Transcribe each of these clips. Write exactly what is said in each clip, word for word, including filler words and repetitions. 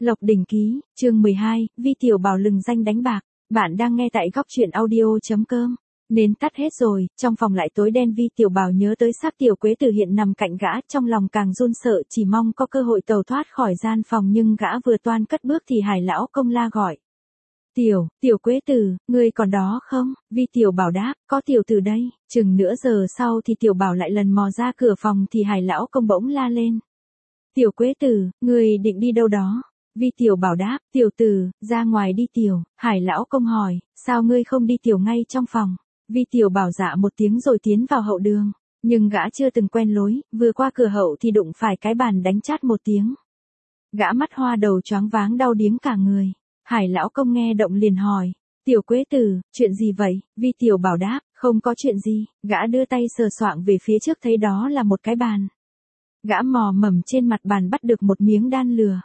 Lộc Đỉnh Ký, chương mười hai, Vi Tiểu Bảo lừng danh đánh bạc. Bạn đang nghe tại góc truyện audio.com. Nến tắt hết rồi, trong phòng lại tối đen. Vi Tiểu Bảo nhớ tới xác Tiểu Quế Tử hiện nằm cạnh gã, trong lòng càng run sợ, chỉ mong có cơ hội tẩu thoát khỏi gian phòng, nhưng gã vừa toan cất bước thì Hải lão công la gọi. Tiểu, Tiểu Quế Tử, ngươi còn đó không? Vi Tiểu Bảo đáp, có tiểu tử đây. Chừng nửa giờ sau thì Tiểu Bảo lại lần mò ra cửa phòng thì Hải lão công bỗng la lên. Tiểu Quế Tử, ngươi định đi đâu đó? Vi Tiểu Bảo đáp, tiểu tử, ra ngoài đi tiểu. Hải lão công hỏi, sao ngươi không đi tiểu ngay trong phòng? Vi Tiểu Bảo dạ một tiếng rồi tiến vào hậu đường. Nhưng gã chưa từng quen lối, vừa qua cửa hậu thì đụng phải cái bàn đánh chát một tiếng. Gã mắt hoa đầu choáng váng đau điếng cả người. Hải lão công nghe động liền hỏi, Tiểu Quế Tử, chuyện gì vậy? Vi Tiểu Bảo đáp, không có chuyện gì. Gã đưa tay sờ soạng về phía trước thấy đó là một cái bàn. Gã mò mẫm trên mặt bàn bắt được một miếng đan lửa.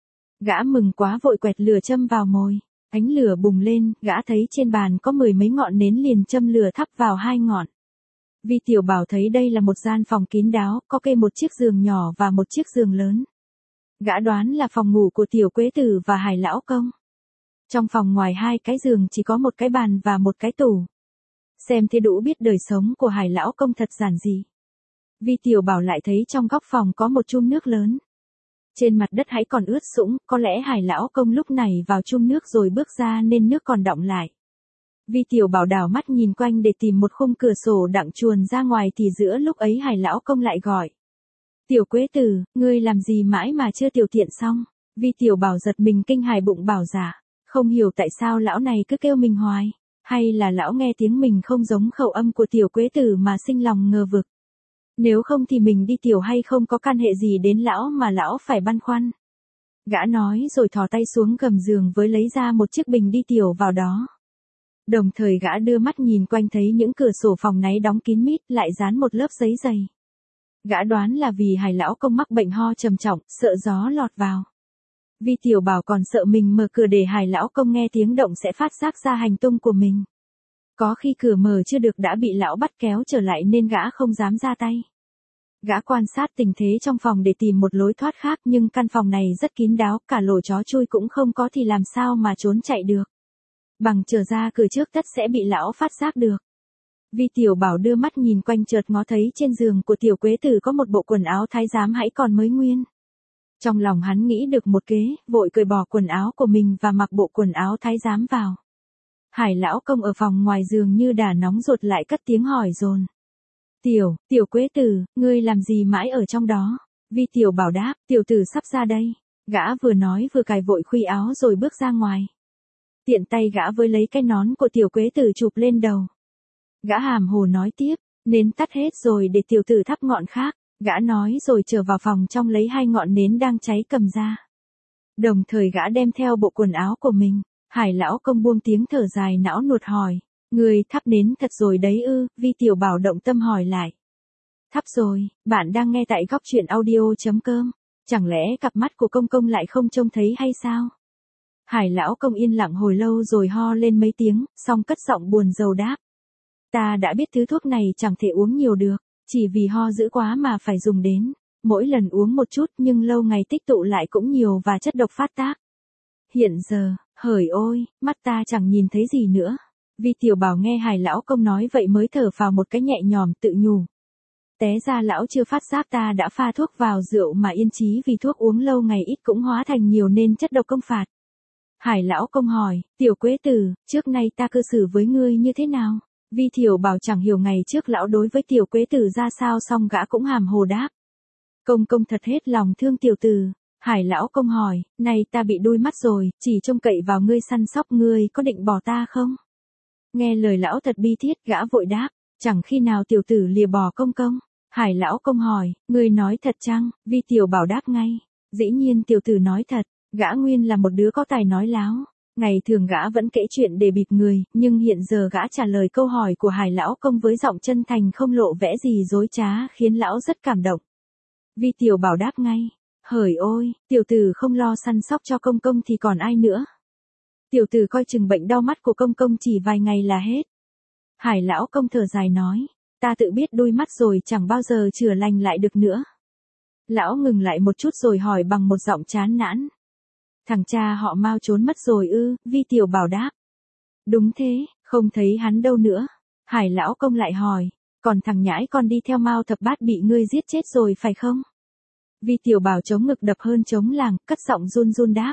Gã mừng quá vội quẹt lửa châm vào mồi. Ánh lửa bùng lên, gã thấy trên bàn có mười mấy ngọn nến liền châm lửa thắp vào hai ngọn. Vi Tiểu Bảo thấy đây là một gian phòng kín đáo, có kê một chiếc giường nhỏ và một chiếc giường lớn. Gã đoán là phòng ngủ của Tiểu Quế Tử và Hải lão công. Trong phòng ngoài hai cái giường chỉ có một cái bàn và một cái tủ. Xem thế đủ biết đời sống của Hải lão công thật giản dị. Vi Tiểu Bảo lại thấy trong góc phòng có một chum nước lớn. Trên mặt đất hãy còn ướt sũng, có lẽ Hải lão công lúc này vào chum nước rồi bước ra nên nước còn đọng lại. Vi Tiểu Bảo đảo mắt nhìn quanh để tìm một khung cửa sổ đặng chuồn ra ngoài thì giữa lúc ấy Hải lão công lại gọi. Tiểu Quế Tử, ngươi làm gì mãi mà chưa tiểu tiện xong? Vi Tiểu Bảo giật mình kinh hãi bụng bảo dạ, không hiểu tại sao lão này cứ kêu mình hoài, hay là lão nghe tiếng mình không giống khẩu âm của Tiểu Quế Tử mà sinh lòng ngờ vực. Nếu không thì mình đi tiểu hay không có can hệ gì đến lão mà lão phải băn khoăn. Gã nói rồi thò tay xuống gầm giường với lấy ra một chiếc bình đi tiểu vào đó. Đồng thời gã đưa mắt nhìn quanh thấy những cửa sổ phòng náy đóng kín mít lại dán một lớp giấy dày. Gã đoán là vì Hải lão công mắc bệnh ho trầm trọng, sợ gió lọt vào. Vi Tiểu Bảo còn sợ mình mở cửa để Hải lão công nghe tiếng động sẽ phát giác ra hành tung của mình. Có khi cửa mở chưa được đã bị lão bắt kéo trở lại nên gã không dám ra tay. Gã quan sát tình thế trong phòng để tìm một lối thoát khác nhưng căn phòng này rất kín đáo, cả lỗ chó chui cũng không có thì làm sao mà trốn chạy được. Bằng trở ra cửa trước tất sẽ bị lão phát giác được. Vi Tiểu Bảo đưa mắt nhìn quanh chợt ngó thấy trên giường của Tiểu Quế Tử có một bộ quần áo thái giám hãy còn mới nguyên. Trong lòng hắn nghĩ được một kế, vội cởi bỏ quần áo của mình và mặc bộ quần áo thái giám vào. Hải lão công ở phòng ngoài giường như đã nóng ruột lại cất tiếng hỏi dồn. Tiểu, Tiểu Quế Tử, ngươi làm gì mãi ở trong đó? Vi Tiểu Bảo đáp, tiểu tử sắp ra đây. Gã vừa nói vừa cài vội khuy áo rồi bước ra ngoài. Tiện tay gã với lấy cái nón của Tiểu Quế Tử chụp lên đầu. Gã hàm hồ nói tiếp, nến tắt hết rồi để tiểu tử thắp ngọn khác. Gã nói rồi trở vào phòng trong lấy hai ngọn nến đang cháy cầm ra. Đồng thời gã đem theo bộ quần áo của mình. Hải lão công buông tiếng thở dài não nuột hỏi. Người thắp nến thật rồi đấy ư? Vi Tiểu Bảo động tâm hỏi lại. Thắp rồi, bạn đang nghe tại góc truyện audio.com. Chẳng lẽ cặp mắt của công công lại không trông thấy hay sao? Hải lão công yên lặng hồi lâu rồi ho lên mấy tiếng, xong cất giọng buồn rầu đáp. Ta đã biết thứ thuốc này chẳng thể uống nhiều được, chỉ vì ho dữ quá mà phải dùng đến. Mỗi lần uống một chút nhưng lâu ngày tích tụ lại cũng nhiều và chất độc phát tác. Hiện giờ, hời ôi, mắt ta chẳng nhìn thấy gì nữa. Vi Tiểu Bảo nghe Hải lão công nói vậy mới thở phào một cái nhẹ nhõm tự nhủ. Té ra lão chưa phát giác ta đã pha thuốc vào rượu mà yên chí vì thuốc uống lâu ngày ít cũng hóa thành nhiều nên chất độc công phạt. Hải lão công hỏi, Tiểu Quế Tử, trước nay ta cư xử với ngươi như thế nào? Vi Tiểu Bảo chẳng hiểu ngày trước lão đối với Tiểu Quế Tử ra sao xong gã cũng hàm hồ đáp. Công công thật hết lòng thương tiểu tử. Hải lão công hỏi, này ta bị đuôi mắt rồi, chỉ trông cậy vào ngươi săn sóc, ngươi có định bỏ ta không? Nghe lời lão thật bi thiết gã vội đáp, chẳng khi nào tiểu tử lìa bỏ công công. Hải lão công hỏi, ngươi nói thật chăng? Vi Tiểu Bảo đáp ngay, dĩ nhiên tiểu tử nói thật, gã nguyên là một đứa có tài nói láo. Ngày thường gã vẫn kể chuyện để bịp người, nhưng hiện giờ gã trả lời câu hỏi của Hải lão công với giọng chân thành không lộ vẻ gì dối trá khiến lão rất cảm động. Vi Tiểu Bảo đáp ngay, hời ôi, tiểu tử không lo săn sóc cho công công thì còn ai nữa. Tiểu tử coi chừng bệnh đau mắt của công công chỉ vài ngày là hết. Hải lão công thở dài nói, ta tự biết đuôi mắt rồi chẳng bao giờ chữa lành lại được nữa. Lão ngừng lại một chút rồi hỏi bằng một giọng chán nản. Thằng cha họ Mao trốn mất rồi ư? Vi Tiểu Bảo đáp. Đúng thế, không thấy hắn đâu nữa. Hải lão công lại hỏi, còn thằng nhãi con đi theo Mao Thập Bát bị ngươi giết chết rồi phải không? Vi Tiểu Bảo chống ngực đập hơn chống làng, cất giọng run run đáp.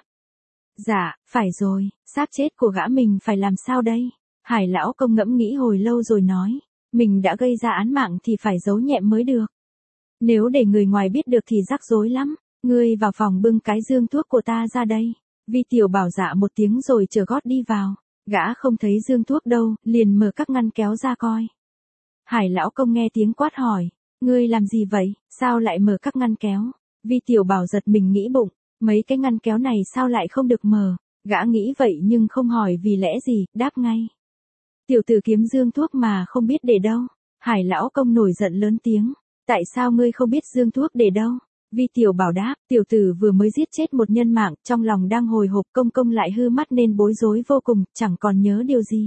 Dạ, phải rồi, xác chết của gã mình phải làm sao đây? Hải lão công ngẫm nghĩ hồi lâu rồi nói, mình đã gây ra án mạng thì phải giấu nhẹm mới được. Nếu để người ngoài biết được thì rắc rối lắm, ngươi vào phòng bưng cái dương thuốc của ta ra đây. Vi Tiểu Bảo dạ một tiếng rồi trở gót đi vào, gã không thấy dương thuốc đâu, liền mở các ngăn kéo ra coi. Hải lão công nghe tiếng quát hỏi, ngươi làm gì vậy, sao lại mở các ngăn kéo? Vi Tiểu Bảo giật mình nghĩ bụng, mấy cái ngăn kéo này sao lại không được mở, gã nghĩ vậy nhưng không hỏi vì lẽ gì, đáp ngay. Tiểu tử kiếm dương thuốc mà không biết để đâu. Hải lão công nổi giận lớn tiếng, tại sao ngươi không biết dương thuốc để đâu? Vi Tiểu Bảo đáp, tiểu tử vừa mới giết chết một nhân mạng, trong lòng đang hồi hộp, công công lại hư mắt nên bối rối vô cùng, chẳng còn nhớ điều gì.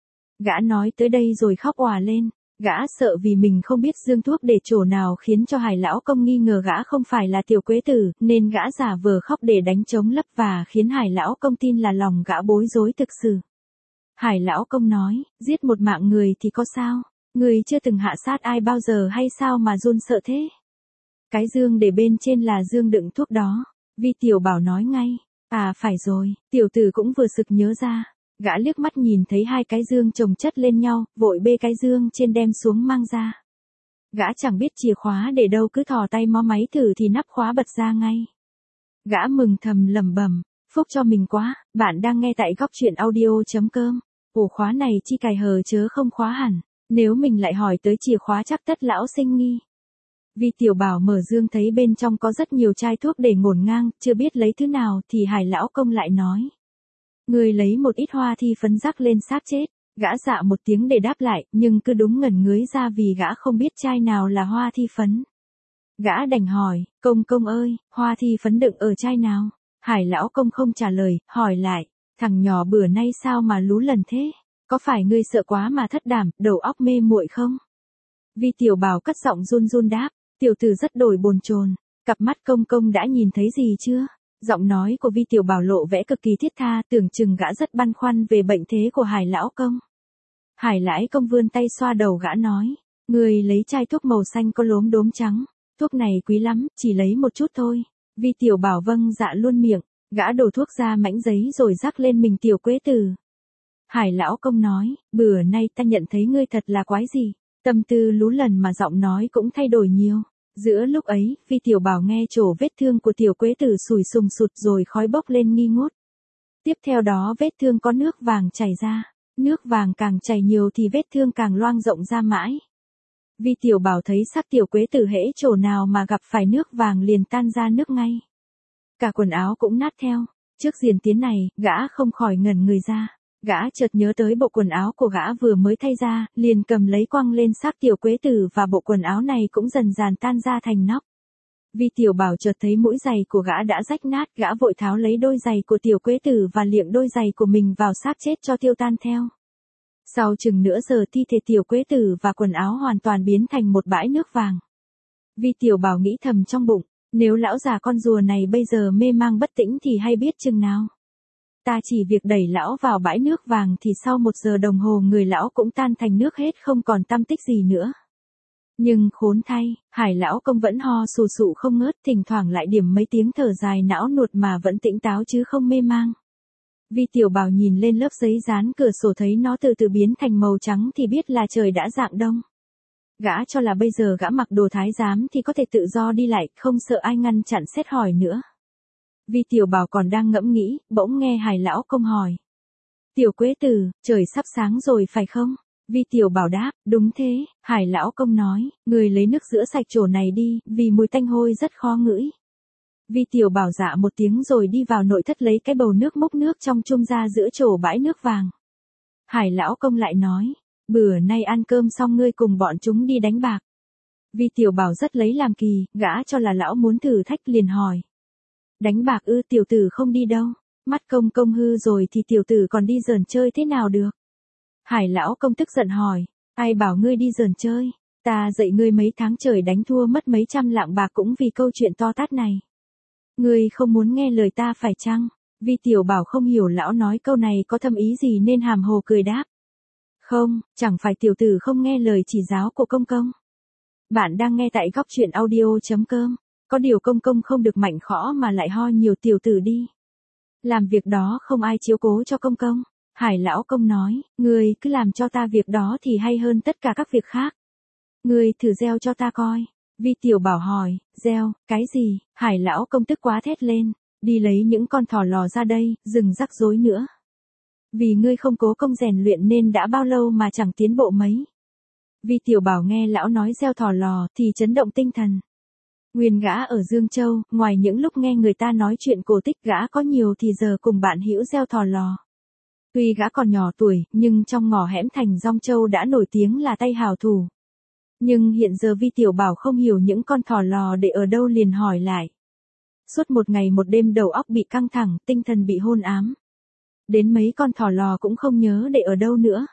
Gã nói tới đây rồi khóc òa lên, gã sợ vì mình không biết dương thuốc để chỗ nào khiến cho Hải lão công nghi ngờ gã không phải là tiểu quế tử, nên gã giả vờ khóc để đánh trống lấp và khiến Hải lão công tin là lòng gã bối rối thực sự. Hải lão công nói, giết một mạng người thì có sao? Người chưa từng hạ sát ai bao giờ hay sao mà run sợ thế? Cái dương để bên trên là dương đựng thuốc đó. Vi Tiểu Bảo nói ngay, à phải rồi, tiểu tử cũng vừa sực nhớ ra. Gã liếc mắt nhìn thấy hai cái dương chồng chất lên nhau, vội bê cái dương trên đem xuống mang ra. Gã chẳng biết chìa khóa để đâu, cứ thò tay mó máy thử thì nắp khóa bật ra ngay. Gã mừng thầm lẩm bẩm, phúc cho mình quá. Bạn đang nghe tại góc truyện audio chấm com. Ổ khóa này chi cài hờ chớ không khóa hẳn, nếu mình lại hỏi tới chìa khóa chắc tất lão sinh nghi. Vi Tiểu Bảo mở dương thấy bên trong có rất nhiều chai thuốc để ngổn ngang, chưa biết lấy thứ nào thì Hải lão công lại nói. Người lấy một ít hoa thi phấn rắc lên xác chết. Gã dạ một tiếng để đáp lại, nhưng cứ đúng ngẩn ngới ra vì gã không biết chai nào là hoa thi phấn. Gã đành hỏi, công công ơi, hoa thi phấn đựng ở chai nào? Hải lão công không trả lời, hỏi lại, thằng nhỏ bữa nay sao mà lú lần thế? Có phải ngươi sợ quá mà thất đảm, đầu óc mê muội không? Vi Tiểu Bảo cất giọng run run đáp, tiểu tử rất đổi bồn chồn, cặp mắt công công đã nhìn thấy gì chưa? Giọng nói của Vi Tiểu Bảo lộ vẻ cực kỳ thiết tha, tưởng chừng gã rất băn khoăn về bệnh thế của Hải lão công. Hải lãi công vươn tay xoa đầu gã nói, người lấy chai thuốc màu xanh có lốm đốm trắng, thuốc này quý lắm, chỉ lấy một chút thôi. Vi Tiểu Bảo vâng dạ luôn miệng, gã đổ thuốc ra mảnh giấy rồi rắc lên mình tiểu quế tử. Hải lão công nói, bữa nay ta nhận thấy ngươi thật là quái gì, tâm tư lú lần mà giọng nói cũng thay đổi nhiều. Giữa lúc ấy, Vi Tiểu Bảo nghe trổ vết thương của tiểu quế tử sùi sùng sụt rồi khói bốc lên nghi ngút. Tiếp theo đó vết thương có nước vàng chảy ra, nước vàng càng chảy nhiều thì vết thương càng loang rộng ra mãi. Vi Tiểu Bảo thấy xác tiểu quế tử hễ chỗ nào mà gặp phải nước vàng liền tan ra nước ngay. Cả quần áo cũng nát theo. Trước diễn tiến này, gã không khỏi ngẩn người ra. Gã chợt nhớ tới bộ quần áo của gã vừa mới thay ra, liền cầm lấy quăng lên xác tiểu quế tử và bộ quần áo này cũng dần dàn tan ra thành nóc. Vi Tiểu Bảo chợt thấy mũi giày của gã đã rách nát, gã vội tháo lấy đôi giày của tiểu quế tử và liệng đôi giày của mình vào xác chết cho tiêu tan theo. Sau chừng nửa giờ thi thể tiểu quế tử và quần áo hoàn toàn biến thành một bãi nước vàng. Vi Tiểu Bảo nghĩ thầm trong bụng, nếu lão già con rùa này bây giờ mê mang bất tĩnh thì hay biết chừng nào. Ta chỉ việc đẩy lão vào bãi nước vàng thì sau một giờ đồng hồ người lão cũng tan thành nước hết không còn tăm tích gì nữa. Nhưng khốn thay, Hải lão công vẫn ho sù sụ không ngớt, thỉnh thoảng lại điểm mấy tiếng thở dài não nuột mà vẫn tỉnh táo chứ không mê mang. Vi Tiểu Bảo nhìn lên lớp giấy dán cửa sổ thấy nó từ từ biến thành màu trắng thì biết là trời đã rạng đông. Gã cho là bây giờ gã mặc đồ thái giám thì có thể tự do đi lại, không sợ ai ngăn chặn xét hỏi nữa. Vi Tiểu Bảo còn đang ngẫm nghĩ, bỗng nghe Hải lão công hỏi. Tiểu quế tử, trời sắp sáng rồi phải không? Vi Tiểu Bảo đáp, đúng thế. Hải lão công nói, người lấy nước rửa sạch chỗ này đi, vì mùi tanh hôi rất khó ngửi. Vi Tiểu Bảo dạ một tiếng rồi đi vào nội thất lấy cái bầu nước múc nước trong chum ra giữa chỗ bãi nước vàng. Hải lão công lại nói, bữa nay ăn cơm xong ngươi cùng bọn chúng đi đánh bạc. Vi Tiểu Bảo rất lấy làm kỳ, gã cho là lão muốn thử thách liền hỏi. Đánh bạc ư? Tiểu tử không đi đâu, mắt công công hư rồi thì tiểu tử còn đi giỡn chơi thế nào được? Hải lão công tức giận hỏi, ai bảo ngươi đi giỡn chơi, ta dạy ngươi mấy tháng trời đánh thua mất mấy trăm lạng bạc cũng vì câu chuyện to tát này. Ngươi không muốn nghe lời ta phải chăng? Vi tiểu bảo không hiểu lão nói câu này có thâm ý gì nên hàm hồ cười đáp. Không, chẳng phải tiểu tử không nghe lời chỉ giáo của công công. Bạn đang nghe tại góc truyện audio.com. Có điều công công không được mạnh khõ mà lại ho nhiều tiểu tử đi. Làm việc đó không ai chiếu cố cho công công. Hải lão công nói, ngươi cứ làm cho ta việc đó thì hay hơn tất cả các việc khác. Ngươi thử gieo cho ta coi. Vi tiểu bảo hỏi, gieo, cái gì? Hải lão công tức quá thét lên, đi lấy những con thỏ lò ra đây, đừng rắc rối nữa. Vì ngươi không cố công rèn luyện nên đã bao lâu mà chẳng tiến bộ mấy. Vi tiểu bảo nghe lão nói gieo thỏ lò thì chấn động tinh thần. Nguyên gã ở Dương Châu, ngoài những lúc nghe người ta nói chuyện cổ tích gã có nhiều thì giờ cùng bạn hữu gieo thỏ lò. Tuy gã còn nhỏ tuổi, nhưng trong ngõ hẻm thành Dong Châu đã nổi tiếng là tay hảo thủ. Nhưng hiện giờ Vi tiểu bảo không hiểu những con thỏ lò để ở đâu liền hỏi lại. Suốt một ngày một đêm đầu óc bị căng thẳng, tinh thần bị hôn ám. Đến mấy con thỏ lò cũng không nhớ để ở đâu nữa.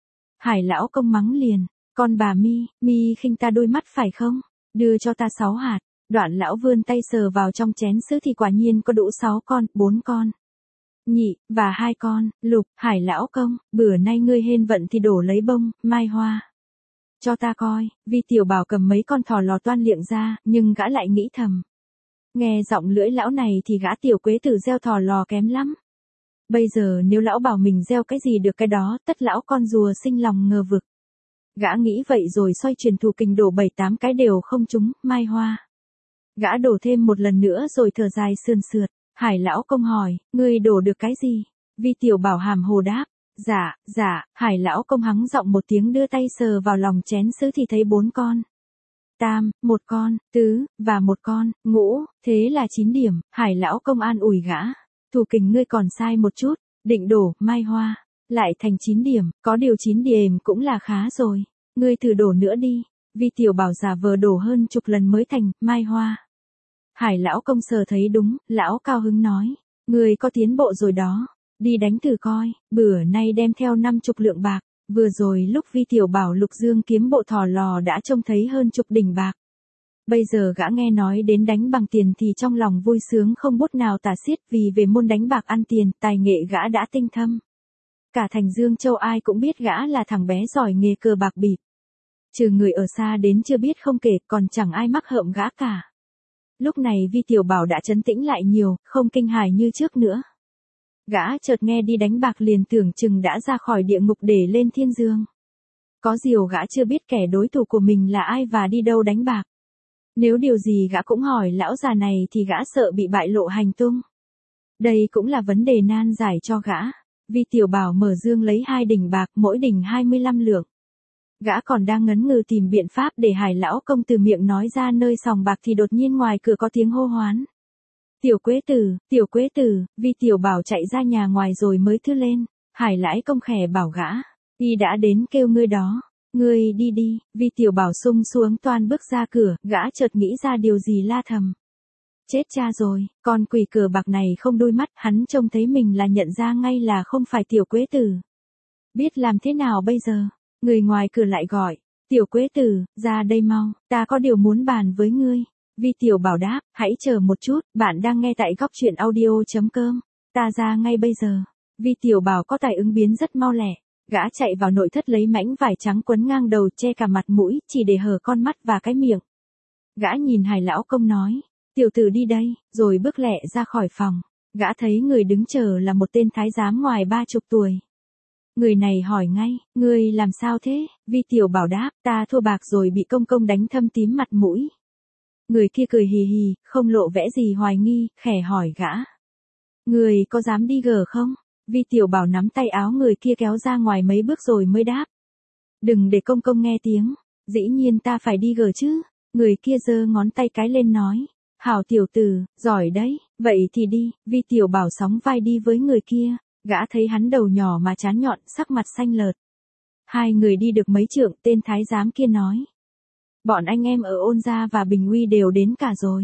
Hải lão công mắng liền, con bà Mi, Mi khinh ta đôi mắt phải không? Đưa cho ta sáu hạt. Đoạn lão vươn tay sờ vào trong chén sứ thì quả nhiên có đủ sáu con, bốn con. Nhị, và hai con, Lục, Hải lão công, bữa nay ngươi hên vận thì đổ lấy bông, mai hoa. Cho ta coi, Vi tiểu bảo cầm mấy con thỏ lò toan liệng ra, nhưng gã lại nghĩ thầm. Nghe giọng lưỡi lão này thì gã tiểu quế tử gieo thỏ lò kém lắm. Bây giờ nếu lão bảo mình gieo cái gì được cái đó, tất lão con rùa sinh lòng ngờ vực. Gã nghĩ vậy rồi xoay chuyển thủ kình đổ bảy tám cái đều không trúng, mai hoa. Gã đổ thêm một lần nữa rồi thở dài sườn sượt. Hải lão công hỏi, ngươi đổ được cái gì? Vi tiểu bảo hàm hồ đáp, dạ, dạ. Hải lão công hắng giọng một tiếng đưa tay sờ vào lòng chén sứ thì thấy bốn con. Tam, một con, tứ, và một con, ngũ, thế là chín điểm. Hải lão công an ủi gã. Thủ kình ngươi còn sai một chút, định đổ, mai hoa. Lại thành chín điểm, có điều chín điểm cũng là khá rồi. Ngươi thử đổ nữa đi. Vi tiểu bảo giả vờ đổ hơn chục lần mới thành, mai hoa. Hải lão công sờ thấy đúng, lão cao hứng nói. Ngươi có tiến bộ rồi đó. Đi đánh thử coi, bữa nay đem theo năm chục lượng bạc. Vừa rồi lúc Vi tiểu bảo lục dương kiếm bộ thỏ lò đã trông thấy hơn chục đỉnh bạc. Bây giờ gã nghe nói đến đánh bằng tiền thì trong lòng vui sướng không bút nào tả xiết vì về môn đánh bạc ăn tiền, tài nghệ gã đã tinh thâm. Cả thành Dương Châu ai cũng biết gã là thằng bé giỏi nghề cờ bạc bịp. Trừ người ở xa đến chưa biết không kể, còn chẳng ai mắc hợm gã cả. Lúc này Vi tiểu bảo đã trấn tĩnh lại nhiều, không kinh hài như trước nữa. Gã chợt nghe đi đánh bạc liền tưởng chừng đã ra khỏi địa ngục để lên thiên dương. Có điều gã chưa biết kẻ đối thủ của mình là ai và đi đâu đánh bạc. Nếu điều gì gã cũng hỏi lão già này thì gã sợ bị bại lộ hành tung. Đây cũng là vấn đề nan giải cho gã. Vi tiểu bảo mở dương lấy hai đỉnh bạc, mỗi đỉnh hai mươi lăm lượng. Gã còn đang ngấn ngừ tìm biện pháp để Hải lão công từ miệng nói ra nơi sòng bạc thì đột nhiên ngoài cửa có tiếng hô hoán. Tiểu quế tử, tiểu quế tử. Vi tiểu bảo chạy ra nhà ngoài rồi mới thưa lên. Hải lãi công khẽ bảo gã, y đã đến kêu ngươi đó. Ngươi đi đi. Vi tiểu bảo sung xuống toan bước ra cửa, gã chợt nghĩ ra điều gì la thầm. Chết cha rồi, con quỷ cờ bạc này không đôi mắt, hắn trông thấy mình là nhận ra ngay là không phải tiểu quế tử. Biết làm thế nào bây giờ? Người ngoài cửa lại gọi, tiểu quế tử, ra đây mau, ta có điều muốn bàn với ngươi. Vi tiểu bảo đáp, hãy chờ một chút, bạn đang nghe tại góc truyện audio.com. Ta ra ngay bây giờ. Vi tiểu bảo có tài ứng biến rất mau lẹ. Gã chạy vào nội thất lấy mảnh vải trắng quấn ngang đầu che cả mặt mũi, chỉ để hở con mắt và cái miệng. Gã nhìn Hải lão công nói, tiểu tử đi đây, rồi bước lẹ ra khỏi phòng. Gã thấy người đứng chờ là một tên thái giám ngoài ba chục tuổi. Người này hỏi ngay, ngươi làm sao thế? Vi tiểu bảo đáp, ta thua bạc rồi bị công công đánh thâm tím mặt mũi. Người kia cười hì hì, không lộ vẻ gì hoài nghi, khẽ hỏi gã. Người có dám đi gờ không? Vi tiểu bảo nắm tay áo người kia kéo ra ngoài mấy bước rồi mới đáp. Đừng để công công nghe tiếng, dĩ nhiên ta phải đi gờ chứ. Người kia giơ ngón tay cái lên nói. Hảo tiểu tử, giỏi đấy, vậy thì đi. Vi tiểu bảo sóng vai đi với người kia, gã thấy hắn đầu nhỏ mà trán nhọn, sắc mặt xanh lợt. Hai người đi được mấy trượng, tên thái giám kia nói. Bọn anh em ở Ôn Gia và Bình Uy đều đến cả rồi.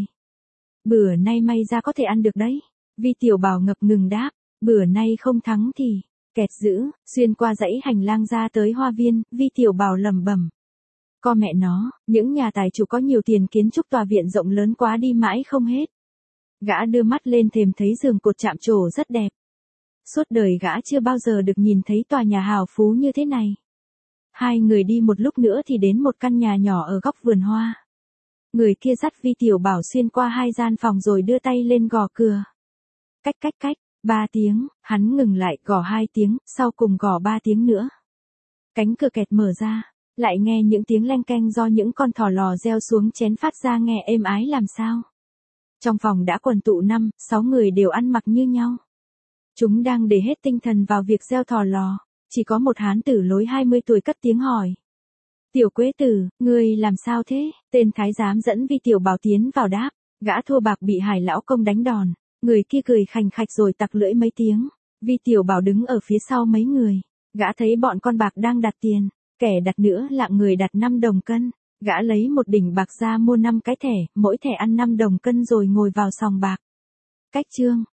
Bữa nay may ra có thể ăn được đấy. Vi tiểu bảo ngập ngừng đáp, bữa nay không thắng thì, kẹt giữ, xuyên qua dãy hành lang ra tới hoa viên, Vi tiểu bảo lẩm bẩm. Co mẹ nó, những nhà tài chủ có nhiều tiền kiến trúc tòa viện rộng lớn quá đi mãi không hết. Gã đưa mắt lên thềm thấy giường cột chạm trổ rất đẹp. Suốt đời gã chưa bao giờ được nhìn thấy tòa nhà hào phú như thế này. Hai người đi một lúc nữa thì đến một căn nhà nhỏ ở góc vườn hoa. Người kia dắt Vi Tiểu Bảo xuyên qua hai gian phòng rồi đưa tay lên gõ cửa. Cách cách cách, ba tiếng, hắn ngừng lại gõ hai tiếng, sau cùng gõ ba tiếng nữa. Cánh cửa kẹt mở ra, lại nghe những tiếng leng keng do những con thỏ lò reo xuống chén phát ra nghe êm ái làm sao. Trong phòng đã quần tụ năm, sáu người đều ăn mặc như nhau. Chúng đang để hết tinh thần vào việc gieo thỏ lò, chỉ có một hán tử lối hai mươi tuổi cất tiếng hỏi. Tiểu Quế Tử, ngươi làm sao thế? Tên thái giám dẫn Vi Tiểu Bảo tiến vào đáp, gã thô bạc bị Hải lão công đánh đòn, người kia cười khành khạch rồi tặc lưỡi mấy tiếng. Vi Tiểu Bảo đứng ở phía sau mấy người, gã thấy bọn con bạc đang đặt tiền, kẻ đặt nữa lạng người đặt năm đồng cân, gã lấy một đỉnh bạc ra mua năm cái thẻ, mỗi thẻ ăn năm đồng cân rồi ngồi vào sòng bạc. Cách chương